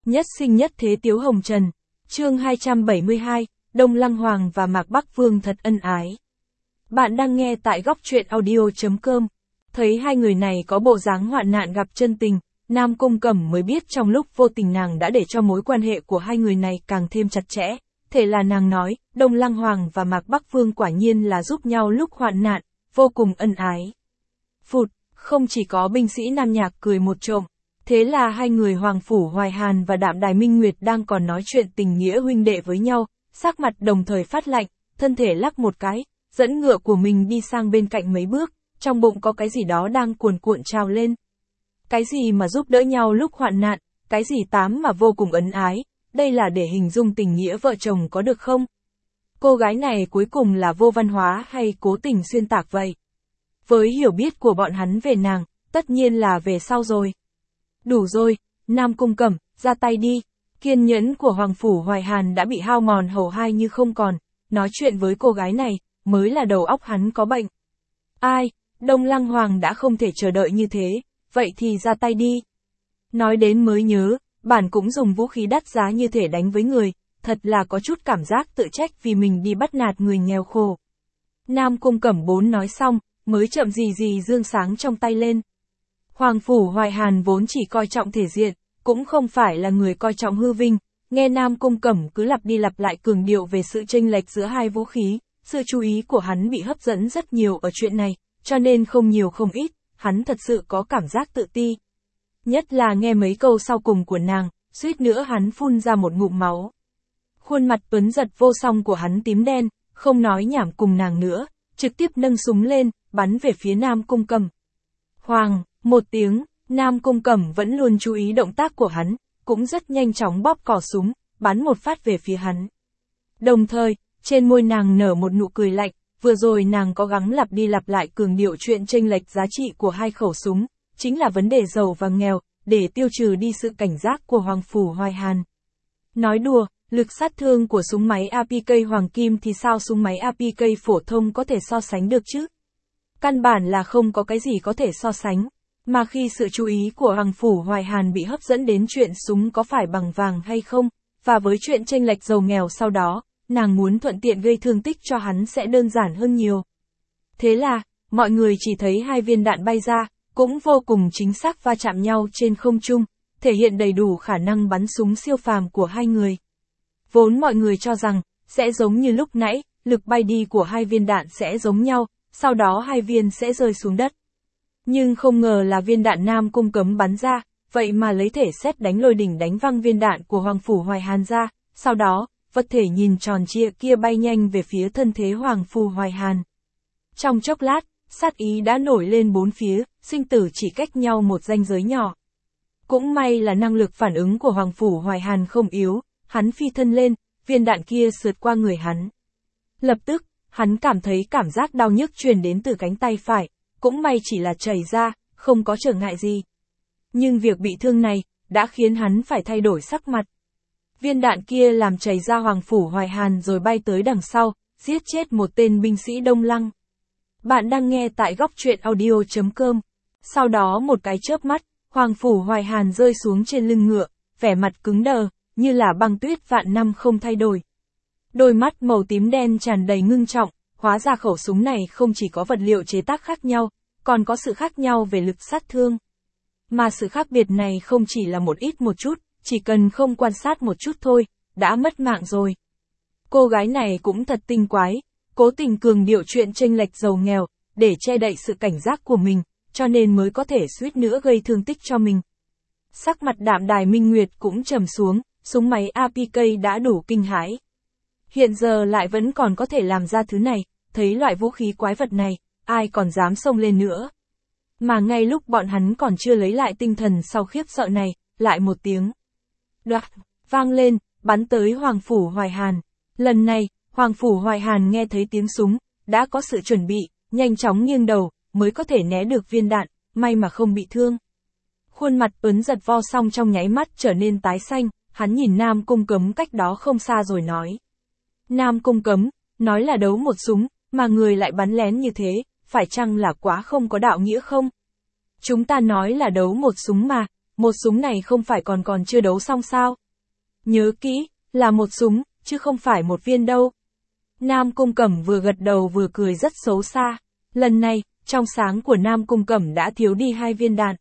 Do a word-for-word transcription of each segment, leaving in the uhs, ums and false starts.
Nhất sinh nhất thế Tiếu Hồng Trần. Chương hai trăm bảy mươi hai, Đông Lăng Hoàng và Mạc Bắc Vương thật ân ái. Bạn đang nghe tại góc truyện audio chấm com. Thấy hai người này có bộ dáng hoạn nạn gặp chân tình, Nam Cung Cẩm mới biết trong lúc vô tình nàng đã để cho mối quan hệ của hai người này càng thêm chặt chẽ. Thế là nàng nói, Đông Lăng Hoàng và Mạc Bắc Vương quả nhiên là giúp nhau lúc hoạn nạn, vô cùng ân ái. Phụt, không chỉ có binh sĩ Nam Nhạc cười một trộm. Thế là hai người Hoàng Phủ Hoài Hàn và Đạm Đài Minh Nguyệt đang còn nói chuyện tình nghĩa huynh đệ với nhau, sắc mặt đồng thời phát lạnh, thân thể lắc một cái, dẫn ngựa của mình đi sang bên cạnh mấy bước, trong bụng có cái gì đó đang cuồn cuộn trào lên. Cái gì mà giúp đỡ nhau lúc hoạn nạn, cái gì tám mà vô cùng ân ái, đây là để hình dung tình nghĩa vợ chồng có được không? Cô gái này cuối cùng là vô văn hóa hay cố tình xuyên tạc vậy? Với hiểu biết của bọn hắn về nàng, tất nhiên là về sau rồi. Đủ rồi, Nam Cung Cẩm, ra tay đi. Kiên nhẫn của Hoàng Phủ Hoài Hàn đã bị hao mòn hầu hai như không còn, nói chuyện với cô gái này, mới là đầu óc hắn có bệnh. Ai, Đông Lăng Hoàng đã không thể chờ đợi như thế, vậy thì ra tay đi. Nói đến mới nhớ, bản cũng dùng vũ khí đắt giá như thể đánh với người, thật là có chút cảm giác tự trách vì mình đi bắt nạt người nghèo khổ. Nam Cung Cẩm bốn nói xong, mới chậm gì gì dương sáng trong tay lên. Hoàng Phủ Hoài Hàn vốn chỉ coi trọng thể diện, cũng không phải là người coi trọng hư vinh, nghe Nam Cung Cẩm cứ lặp đi lặp lại cường điệu về sự chênh lệch giữa hai vũ khí, sự chú ý của hắn bị hấp dẫn rất nhiều ở chuyện này, cho nên không nhiều không ít, hắn thật sự có cảm giác tự ti. Nhất là nghe mấy câu sau cùng của nàng, suýt nữa hắn phun ra một ngụm máu. Khuôn mặt tuấn giật vô song của hắn tím đen, không nói nhảm cùng nàng nữa, trực tiếp nâng súng lên, bắn về phía Nam Cung Cẩm. Hoàng, một tiếng, Nam Cung Cẩm vẫn luôn chú ý động tác của hắn, cũng rất nhanh chóng bóp cò súng, bắn một phát về phía hắn. Đồng thời, trên môi nàng nở một nụ cười lạnh, vừa rồi nàng có gắng lặp đi lặp lại cường điệu chuyện chênh lệch giá trị của hai khẩu súng, chính là vấn đề giàu và nghèo, để tiêu trừ đi sự cảnh giác của Hoàng Phủ Hoài Hàn. Nói đùa, lực sát thương của súng máy a pê ca Hoàng Kim thì sao súng máy a pê ca phổ thông có thể so sánh được chứ? Căn bản là không có cái gì có thể so sánh. Mà khi sự chú ý của Hoàng Phủ Hoài Hàn bị hấp dẫn đến chuyện súng có phải bằng vàng hay không, và với chuyện chênh lệch giàu nghèo sau đó, nàng muốn thuận tiện gây thương tích cho hắn sẽ đơn giản hơn nhiều. Thế là, mọi người chỉ thấy hai viên đạn bay ra, cũng vô cùng chính xác va chạm nhau trên không trung, thể hiện đầy đủ khả năng bắn súng siêu phàm của hai người. Vốn mọi người cho rằng, sẽ giống như lúc nãy, lực bay đi của hai viên đạn sẽ giống nhau, sau đó hai viên sẽ rơi xuống đất. Nhưng không ngờ là viên đạn Nam Cung Cẩm bắn ra, vậy mà lấy thể sét đánh lôi đỉnh đánh văng viên đạn của Hoàng Phủ Hoài Hàn ra, sau đó, vật thể nhìn tròn trịa kia bay nhanh về phía thân thế Hoàng Phủ Hoài Hàn. Trong chốc lát, sát ý đã nổi lên bốn phía, sinh tử chỉ cách nhau một ranh giới nhỏ. Cũng may là năng lực phản ứng của Hoàng Phủ Hoài Hàn không yếu, hắn phi thân lên, viên đạn kia sượt qua người hắn. Lập tức, hắn cảm thấy cảm giác đau nhức truyền đến từ cánh tay phải. Cũng may chỉ là chảy ra, không có trở ngại gì. Nhưng việc bị thương này, đã khiến hắn phải thay đổi sắc mặt. Viên đạn kia làm chảy ra Hoàng Phủ Hoài Hàn rồi bay tới đằng sau, giết chết một tên binh sĩ Đông Lăng. Bạn đang nghe tại góc truyện audio chấm com. Sau đó một cái chớp mắt, Hoàng Phủ Hoài Hàn rơi xuống trên lưng ngựa, vẻ mặt cứng đờ, như là băng tuyết vạn năm không thay đổi. Đôi mắt màu tím đen tràn đầy ngưng trọng. Hóa ra khẩu súng này không chỉ có vật liệu chế tác khác nhau, còn có sự khác nhau về lực sát thương. Mà sự khác biệt này không chỉ là một ít một chút, chỉ cần không quan sát một chút thôi, đã mất mạng rồi. Cô gái này cũng thật tinh quái, cố tình cường điệu chuyện chênh lệch giàu nghèo, để che đậy sự cảnh giác của mình, cho nên mới có thể suýt nữa gây thương tích cho mình. Sắc mặt Đạm Đài Minh Nguyệt cũng trầm xuống, súng máy a pê ca đã đủ kinh hãi. Hiện giờ lại vẫn còn có thể làm ra thứ này, thấy loại vũ khí quái vật này, ai còn dám xông lên nữa. Mà ngay lúc bọn hắn còn chưa lấy lại tinh thần sau khiếp sợ này, lại một tiếng đoạt, vang lên, bắn tới Hoàng Phủ Hoài Hàn. Lần này, Hoàng Phủ Hoài Hàn nghe thấy tiếng súng, đã có sự chuẩn bị, nhanh chóng nghiêng đầu, mới có thể né được viên đạn, may mà không bị thương. Khuôn mặt Tuấn giật vo song trong nháy mắt trở nên tái xanh, hắn nhìn Nam Cung Cẩm cách đó không xa rồi nói. Nam Cung Cẩm, nói là đấu một súng, mà người lại bắn lén như thế, phải chăng là quá không có đạo nghĩa không? Chúng ta nói là đấu một súng mà, một súng này không phải còn còn chưa đấu xong sao? Nhớ kỹ, là một súng, chứ không phải một viên đâu. Nam Cung Cẩm vừa gật đầu vừa cười rất xấu xa. Lần này, trong sáng của Nam Cung Cẩm đã thiếu đi hai viên đạn.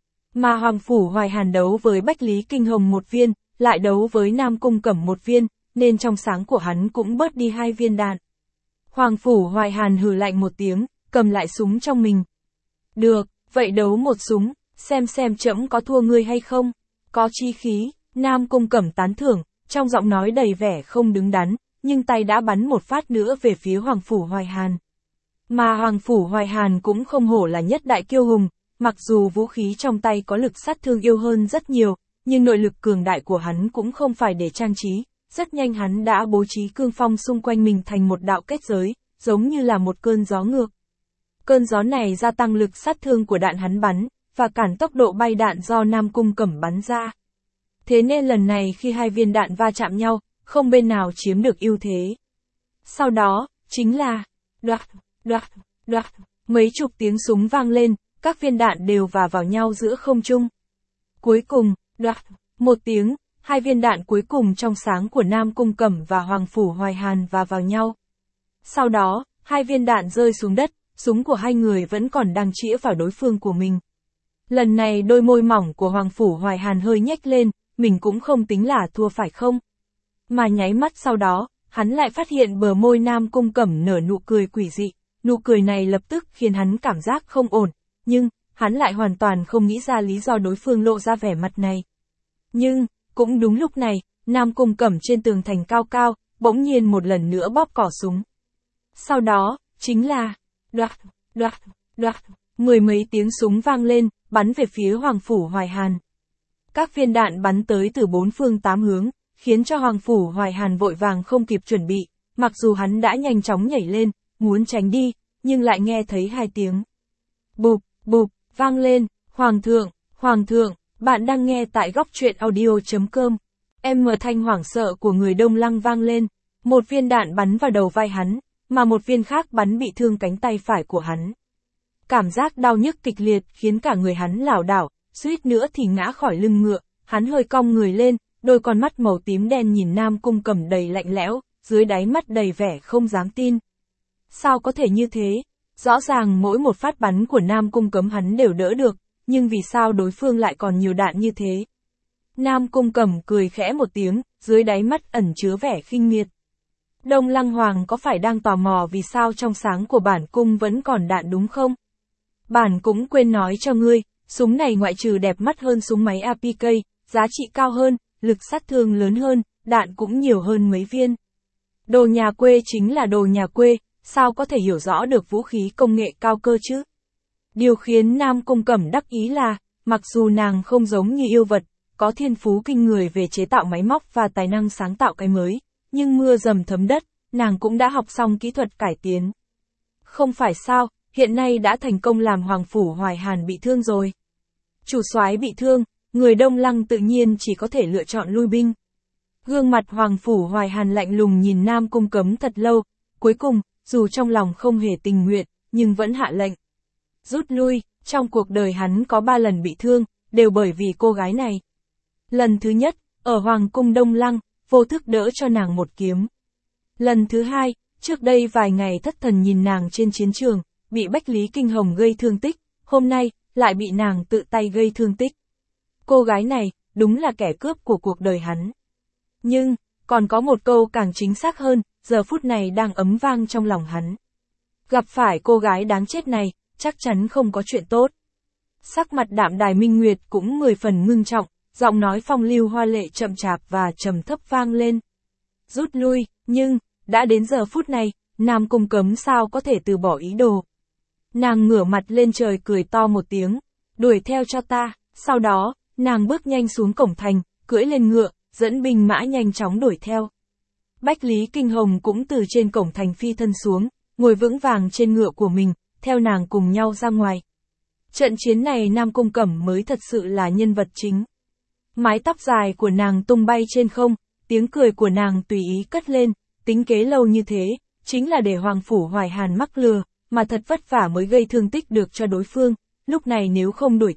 Mà Hoàng Phủ Hoài Hàn đấu với Bách Lý Kinh Hồng một viên, lại đấu với Nam Cung Cẩm một viên, nên trong sáng của hắn cũng bớt đi hai viên đạn. Hoàng Phủ Hoài Hàn hừ lạnh một tiếng, cầm lại súng trong mình. Được, vậy đấu một súng, xem xem trẫm có thua ngươi hay không. Có chi khí, Nam Cung Cẩm tán thưởng, trong giọng nói đầy vẻ không đứng đắn, nhưng tay đã bắn một phát nữa về phía Hoàng Phủ Hoài Hàn. Mà Hoàng Phủ Hoài Hàn cũng không hổ là nhất đại kiêu hùng, mặc dù vũ khí trong tay có lực sát thương yêu hơn rất nhiều, nhưng nội lực cường đại của hắn cũng không phải để trang trí, rất nhanh hắn đã bố trí cương phong xung quanh mình thành một đạo kết giới, giống như là một cơn gió ngược. Cơn gió này gia tăng lực sát thương của đạn hắn bắn, và cản tốc độ bay đạn do Nam Cung Cẩm bắn ra. Thế nên lần này khi hai viên đạn va chạm nhau, không bên nào chiếm được ưu thế. Sau đó, chính là, đoạt, đoạt, đoạt, mấy chục tiếng súng vang lên, các viên đạn đều va vào nhau giữa không trung. Cuối cùng, đoạt, một tiếng, hai viên đạn cuối cùng trong sáng của Nam Cung Cẩm và Hoàng Phủ Hoài Hàn va vào nhau. Sau đó, hai viên đạn rơi xuống đất, súng của hai người vẫn còn đang chĩa vào đối phương của mình. Lần này đôi môi mỏng của Hoàng Phủ Hoài Hàn hơi nhếch lên, mình cũng không tính là thua phải không? Mà nháy mắt sau đó, hắn lại phát hiện bờ môi Nam Cung Cẩm nở nụ cười quỷ dị, nụ cười này lập tức khiến hắn cảm giác không ổn, nhưng, hắn lại hoàn toàn không nghĩ ra lý do đối phương lộ ra vẻ mặt này. Nhưng, cũng đúng lúc này, Nam Cung Cẩm trên tường thành cao cao, bỗng nhiên một lần nữa bóp cò súng. Sau đó, chính là, đoạt, đoạt, đoạt, mười mấy tiếng súng vang lên, bắn về phía Hoàng Phủ Hoài Hàn. Các viên đạn bắn tới từ bốn phương tám hướng, khiến cho Hoàng Phủ Hoài Hàn vội vàng không kịp chuẩn bị, mặc dù hắn đã nhanh chóng nhảy lên, muốn tránh đi, nhưng lại nghe thấy hai tiếng. Bụp, bụp, vang lên, Hoàng thượng, Hoàng thượng, bạn đang nghe tại góc truyện audio chấm com. Em mở thanh hoảng sợ của người Đông Lăng vang lên, một viên đạn bắn vào đầu vai hắn, mà một viên khác bắn bị thương cánh tay phải của hắn. Cảm giác đau nhức kịch liệt khiến cả người hắn lảo đảo, suýt nữa thì ngã khỏi lưng ngựa, hắn hơi cong người lên, đôi con mắt màu tím đen nhìn Nam Cung Cẩm đầy lạnh lẽo, dưới đáy mắt đầy vẻ không dám tin. Sao có thể như thế? Rõ ràng mỗi một phát bắn của Nam Cung Cẩm hắn đều đỡ được, nhưng vì sao đối phương lại còn nhiều đạn như thế? Nam Cung Cẩm cười khẽ một tiếng, dưới đáy mắt ẩn chứa vẻ khinh miệt. Đông Lăng Hoàng có phải đang tò mò vì sao trong sáng của bản cung vẫn còn đạn đúng không? Bản cũng quên nói cho ngươi, súng này ngoại trừ đẹp mắt hơn súng máy a pê ca, giá trị cao hơn, lực sát thương lớn hơn, đạn cũng nhiều hơn mấy viên. Đồ nhà quê chính là đồ nhà quê, sao có thể hiểu rõ được vũ khí công nghệ cao cơ chứ? Điều khiến Nam Cung Cẩm đắc ý là, mặc dù nàng không giống như yêu vật, có thiên phú kinh người về chế tạo máy móc và tài năng sáng tạo cái mới, nhưng mưa dầm thấm đất, nàng cũng đã học xong kỹ thuật cải tiến. Không phải sao, hiện nay đã thành công làm Hoàng Phủ Hoài Hàn bị thương rồi. Chủ soái bị thương, người Đông Lăng tự nhiên chỉ có thể lựa chọn lui binh. Gương mặt Hoàng Phủ Hoài Hàn lạnh lùng nhìn Nam Cung Cẩm thật lâu, cuối cùng, dù trong lòng không hề tình nguyện, nhưng vẫn hạ lệnh. Rút lui, trong cuộc đời hắn có ba lần bị thương, đều bởi vì cô gái này. Lần thứ nhất, ở Hoàng cung Đông Lăng, vô thức đỡ cho nàng một kiếm. Lần thứ hai, trước đây vài ngày thất thần nhìn nàng trên chiến trường, bị Bách Lý Kinh Hồng gây thương tích, hôm nay, lại bị nàng tự tay gây thương tích. Cô gái này, đúng là kẻ cướp của cuộc đời hắn. Nhưng, còn có một câu càng chính xác hơn, giờ phút này đang ấm vang trong lòng hắn. Gặp phải cô gái đáng chết này, chắc chắn không có chuyện tốt. Sắc mặt Đạm Đài Minh Nguyệt cũng mười phần ngưng trọng, giọng nói phong lưu hoa lệ chậm chạp và trầm thấp vang lên. Rút lui, nhưng, đã đến giờ phút này, Nam Cung Cẩm sao có thể từ bỏ ý đồ. Nàng ngửa mặt lên trời cười to một tiếng, đuổi theo cho ta, sau đó, nàng bước nhanh xuống cổng thành, cưỡi lên ngựa, dẫn binh mã nhanh chóng đuổi theo. Bách Lý Kinh Hồng cũng từ trên cổng thành phi thân xuống, ngồi vững vàng trên ngựa của mình, theo nàng cùng nhau ra ngoài. Trận chiến này Nam Cung Cẩm mới thật sự là nhân vật chính. Mái tóc dài của nàng tung bay trên không, tiếng cười của nàng tùy ý cất lên, tính kế lâu như thế, chính là để Hoàng Phủ Hoài Hàn mắc lừa, mà thật vất vả mới gây thương tích được cho đối phương, lúc này nếu không đuổi theo,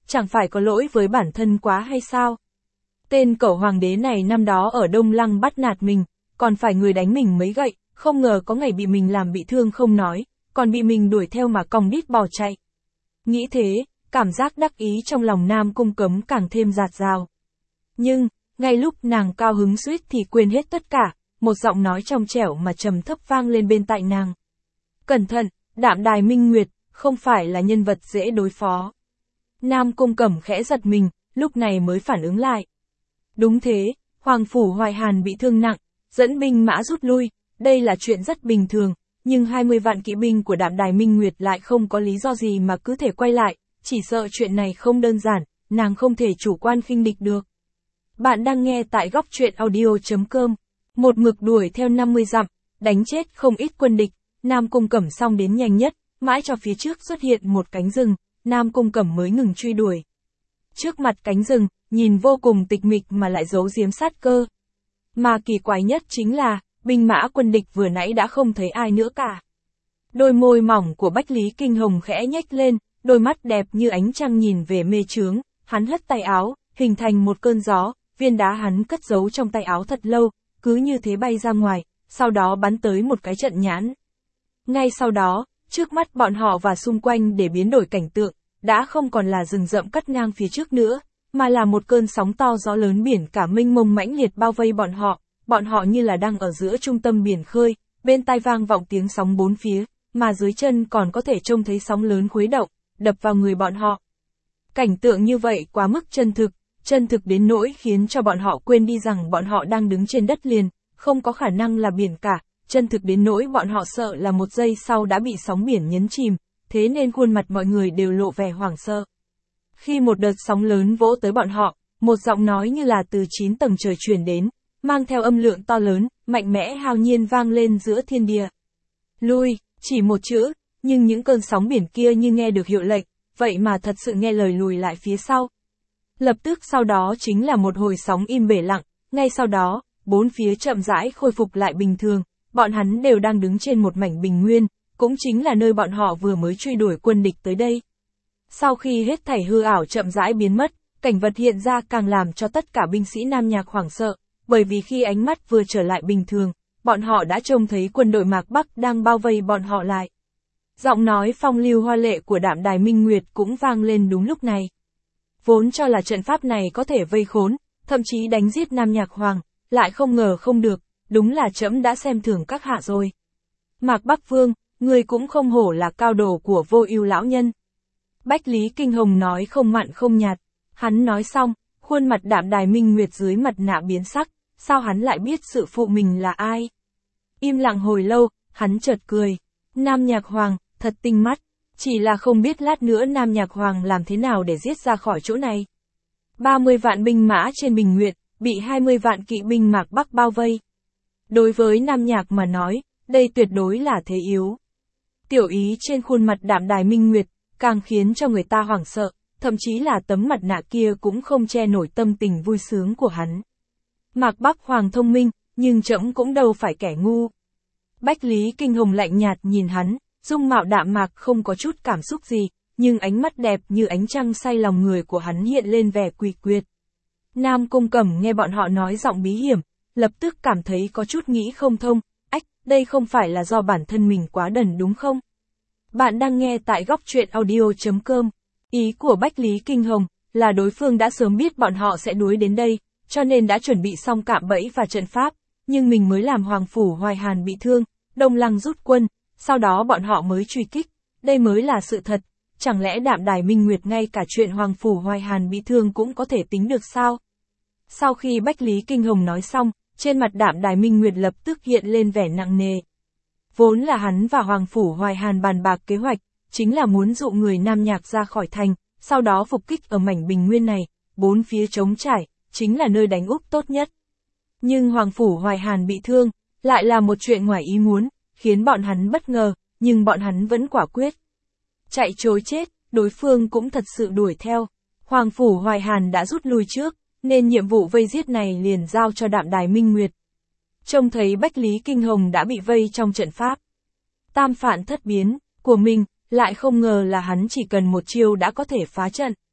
chẳng phải có lỗi với bản thân quá hay sao? Tên cẩu hoàng đế này năm đó ở Đông Lăng bắt nạt mình, còn phải người đánh mình mấy gậy, không ngờ có ngày bị mình làm bị thương không nói, còn bị mình đuổi theo mà còng đít bỏ chạy. Nghĩ thế, cảm giác đắc ý trong lòng Nam Cung Cấm càng thêm dạt dào. Nhưng, ngay lúc nàng cao hứng suýt thì quên hết tất cả, một giọng nói trong trẻo mà trầm thấp vang lên bên tai nàng. Cẩn thận, Đạm Đài Minh Nguyệt, không phải là nhân vật dễ đối phó. Nam Cung Cẩm khẽ giật mình, lúc này mới phản ứng lại. Đúng thế, Hoàng Phủ Hoài Hàn bị thương nặng, dẫn binh mã rút lui, đây là chuyện rất bình thường, nhưng hai mươi vạn kỵ binh của Đạm Đài Minh Nguyệt lại không có lý do gì mà cứ thể quay lại, chỉ sợ chuyện này không đơn giản, nàng không thể chủ quan khinh địch được. Bạn đang nghe tại góc truyện audio chấm com, một mực đuổi theo năm mươi dặm, đánh chết không ít quân địch, Nam Cung Cẩm xong đến nhanh nhất, mãi cho phía trước xuất hiện một cánh rừng, Nam Cung Cẩm mới ngừng truy đuổi. Trước mặt cánh rừng, nhìn vô cùng tịch mịch mà lại giấu giếm sát cơ. Mà kỳ quái nhất chính là, binh mã quân địch vừa nãy đã không thấy ai nữa cả. Đôi môi mỏng của Bách Lý Kinh Hồng khẽ nhếch lên, đôi mắt đẹp như ánh trăng nhìn về mê trướng, hắn hất tay áo, hình thành một cơn gió, viên đá hắn cất giấu trong tay áo thật lâu, cứ như thế bay ra ngoài, sau đó bắn tới một cái trận nhãn. Ngay sau đó, trước mắt bọn họ và xung quanh để biến đổi cảnh tượng, đã không còn là rừng rậm cắt ngang phía trước nữa, mà là một cơn sóng to gió lớn biển cả mênh mông mãnh liệt bao vây bọn họ, bọn họ như là đang ở giữa trung tâm biển khơi, bên tai vang vọng tiếng sóng bốn phía, mà dưới chân còn có thể trông thấy sóng lớn khuấy động, đập vào người bọn họ. Cảnh tượng như vậy quá mức chân thực, chân thực đến nỗi khiến cho bọn họ quên đi rằng bọn họ đang đứng trên đất liền, không có khả năng là biển cả, chân thực đến nỗi bọn họ sợ là một giây sau đã bị sóng biển nhấn chìm, thế nên khuôn mặt mọi người đều lộ vẻ hoảng sợ. Khi một đợt sóng lớn vỗ tới bọn họ, một giọng nói như là từ chín tầng trời truyền đến, mang theo âm lượng to lớn, mạnh mẽ hào nhiên vang lên giữa thiên địa. Lui, chỉ một chữ, nhưng những cơn sóng biển kia như nghe được hiệu lệnh, vậy mà thật sự nghe lời lùi lại phía sau. Lập tức sau đó chính là một hồi sóng im bể lặng, ngay sau đó, bốn phía chậm rãi khôi phục lại bình thường, bọn hắn đều đang đứng trên một mảnh bình nguyên, cũng chính là nơi bọn họ vừa mới truy đuổi quân địch tới đây. Sau khi hết thảy hư ảo chậm rãi biến mất, cảnh vật hiện ra càng làm cho tất cả binh sĩ Nam Nhạc hoảng sợ, bởi vì khi ánh mắt vừa trở lại bình thường, bọn họ đã trông thấy quân đội Mạc Bắc đang bao vây bọn họ lại. Giọng nói phong lưu hoa lệ của Đạm Đài Minh Nguyệt cũng vang lên đúng lúc này. Vốn cho là trận pháp này có thể vây khốn, thậm chí đánh giết Nam Nhạc Hoàng, lại không ngờ không được, đúng là trẫm đã xem thường các hạ rồi. Mạc Bắc Vương, người cũng không hổ là cao đồ của Vô Ưu lão nhân. Bách Lý Kinh Hồng nói không mặn không nhạt, hắn nói xong, khuôn mặt Đạm Đài Minh Nguyệt dưới mặt nạ biến sắc, sao hắn lại biết sự phụ mình là ai? Im lặng hồi lâu, hắn chợt cười, Nam Nhạc Hoàng, thật tinh mắt, chỉ là không biết lát nữa Nam Nhạc Hoàng làm thế nào để giết ra khỏi chỗ này. ba mươi vạn binh mã trên bình nguyện, bị hai mươi vạn kỵ binh Mạc Bắc bao vây. Đối với Nam Nhạc mà nói, đây tuyệt đối là thế yếu. Tiểu ý trên khuôn mặt Đạm Đài Minh Nguyệt, càng khiến cho người ta hoảng sợ, thậm chí là tấm mặt nạ kia cũng không che nổi tâm tình vui sướng của hắn. Mạc Bắc Hoàng thông minh, nhưng trẫm cũng đâu phải kẻ ngu. Bách Lý Kinh Hồng lạnh nhạt nhìn hắn, dung mạo đạm mạc không có chút cảm xúc gì, nhưng ánh mắt đẹp như ánh trăng say lòng người của hắn hiện lên vẻ quỷ quyệt. Nam Cung Cẩm nghe bọn họ nói giọng bí hiểm, lập tức cảm thấy có chút nghĩ không thông, ách, đây không phải là do bản thân mình quá đần đúng không? Bạn đang nghe tại góc truyện audio chấm com. Ý của Bách Lý Kinh Hồng là đối phương đã sớm biết bọn họ sẽ đuổi đến đây, cho nên đã chuẩn bị xong cạm bẫy và trận pháp, nhưng mình mới làm Hoàng Phủ Hoài Hàn bị thương, Đông Lăng rút quân, sau đó bọn họ mới truy kích, đây mới là sự thật, chẳng lẽ Đạm Đài Minh Nguyệt ngay cả chuyện Hoàng Phủ Hoài Hàn bị thương cũng có thể tính được sao? Sau khi Bách Lý Kinh Hồng nói xong, trên mặt Đạm Đài Minh Nguyệt lập tức hiện lên vẻ nặng nề. Vốn là hắn và Hoàng Phủ Hoài Hàn bàn bạc kế hoạch, chính là muốn dụ người Nam Nhạc ra khỏi thành, sau đó phục kích ở mảnh bình nguyên này, bốn phía trống trải, chính là nơi đánh úp tốt nhất. Nhưng Hoàng Phủ Hoài Hàn bị thương, lại là một chuyện ngoài ý muốn, khiến bọn hắn bất ngờ, nhưng bọn hắn vẫn quả quyết. Chạy trối chết, đối phương cũng thật sự đuổi theo. Hoàng Phủ Hoài Hàn đã rút lui trước, nên nhiệm vụ vây giết này liền giao cho Đạm Đài Minh Nguyệt. Trông thấy Bách Lý Kinh Hồng đã bị vây trong trận pháp. Tam phạn thất biến, của mình, lại không ngờ là hắn chỉ cần một chiêu đã có thể phá trận.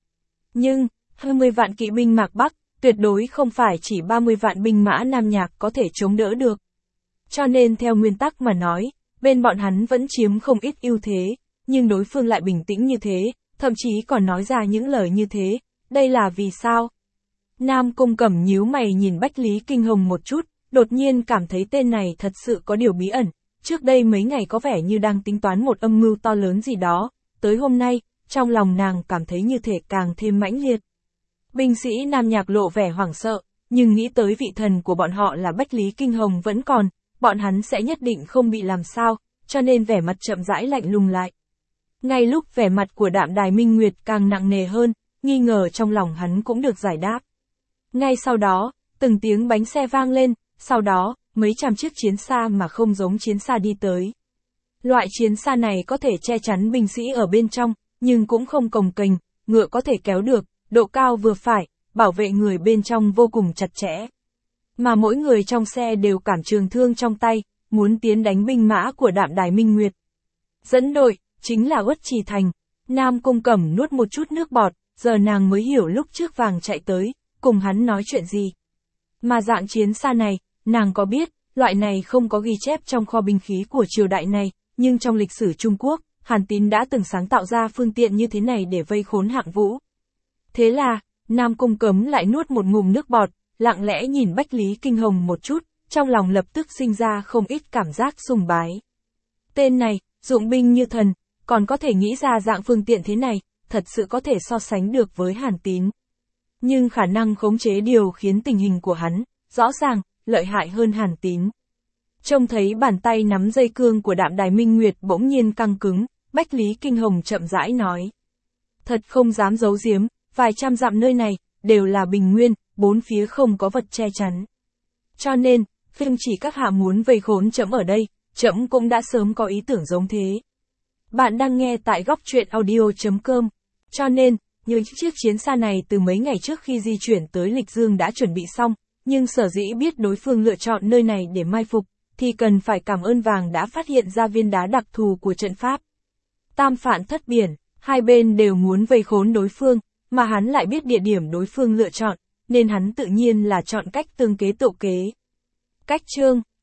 Nhưng, hai mươi vạn kỵ binh Mạc Bắc, tuyệt đối không phải chỉ ba mươi vạn binh mã Nam Nhạc có thể chống đỡ được. Cho nên theo nguyên tắc mà nói, bên bọn hắn vẫn chiếm không ít ưu thế, nhưng đối phương lại bình tĩnh như thế, thậm chí còn nói ra những lời như thế, đây là vì sao? Nam Cung Cẩm nhíu mày nhìn Bách Lý Kinh Hồng một chút, đột nhiên cảm thấy tên này thật sự có điều bí ẩn, trước đây mấy ngày có vẻ như đang tính toán một âm mưu to lớn gì đó, tới hôm nay, trong lòng nàng cảm thấy như thể càng thêm mãnh liệt. Binh sĩ Nam Nhạc lộ vẻ hoảng sợ, nhưng nghĩ tới vị thần của bọn họ là Bách Lý Kinh Hồng vẫn còn, bọn hắn sẽ nhất định không bị làm sao, cho nên vẻ mặt chậm rãi lạnh lùng lại. Ngay lúc vẻ mặt của Đạm Đài Minh Nguyệt càng nặng nề hơn, nghi ngờ trong lòng hắn cũng được giải đáp. Ngay sau đó, từng tiếng bánh xe vang lên, sau đó, mấy trăm chiếc chiến xa mà không giống chiến xa đi tới. Loại chiến xa này có thể che chắn binh sĩ ở bên trong, nhưng cũng không cồng kềnh, ngựa có thể kéo được, độ cao vừa phải, bảo vệ người bên trong vô cùng chặt chẽ. Mà mỗi người trong xe đều cảm trường thương trong tay, muốn tiến đánh binh mã của Đạm Đài Minh Nguyệt. Dẫn đội, chính là Uất Trì Thành. Nam Cung Cẩm nuốt một chút nước bọt, giờ nàng mới hiểu lúc trước vàng chạy tới, cùng hắn nói chuyện gì. Mà dạng chiến xa này, nàng có biết, loại này không có ghi chép trong kho binh khí của triều đại này, nhưng trong lịch sử Trung Quốc, Hàn Tín đã từng sáng tạo ra phương tiện như thế này để vây khốn Hạng Vũ. Thế là, Nam Cung Cẩm lại nuốt một ngụm nước bọt, lặng lẽ nhìn Bách Lý Kinh Hồng một chút, trong lòng lập tức sinh ra không ít cảm giác sùng bái. Tên này, dụng binh như thần, còn có thể nghĩ ra dạng phương tiện thế này, thật sự có thể so sánh được với Hàn Tín. Nhưng khả năng khống chế điều khiến tình hình của hắn, rõ ràng, lợi hại hơn Hàn Tín. Trông thấy bàn tay nắm dây cương của Đạm Đài Minh Nguyệt bỗng nhiên căng cứng, Bách Lý Kinh Hồng chậm rãi nói. Thật không dám giấu giếm, vài trăm dặm nơi này, đều là bình nguyên, bốn phía không có vật che chắn. Cho nên, phim chỉ các hạ muốn vây khốn trẫm ở đây, trẫm cũng đã sớm có ý tưởng giống thế. Bạn đang nghe tại góc truyện audio chấm com. Cho nên, như chiếc chiến xa này từ mấy ngày trước khi di chuyển tới Lịch Dương đã chuẩn bị xong, nhưng sở dĩ biết đối phương lựa chọn nơi này để mai phục, thì cần phải cảm ơn vàng đã phát hiện ra viên đá đặc thù của trận pháp. Tam phạn thất biển, hai bên đều muốn vây khốn đối phương, mà hắn lại biết địa điểm đối phương lựa chọn, nên hắn tự nhiên là chọn cách tương kế tụ kế. Cách chương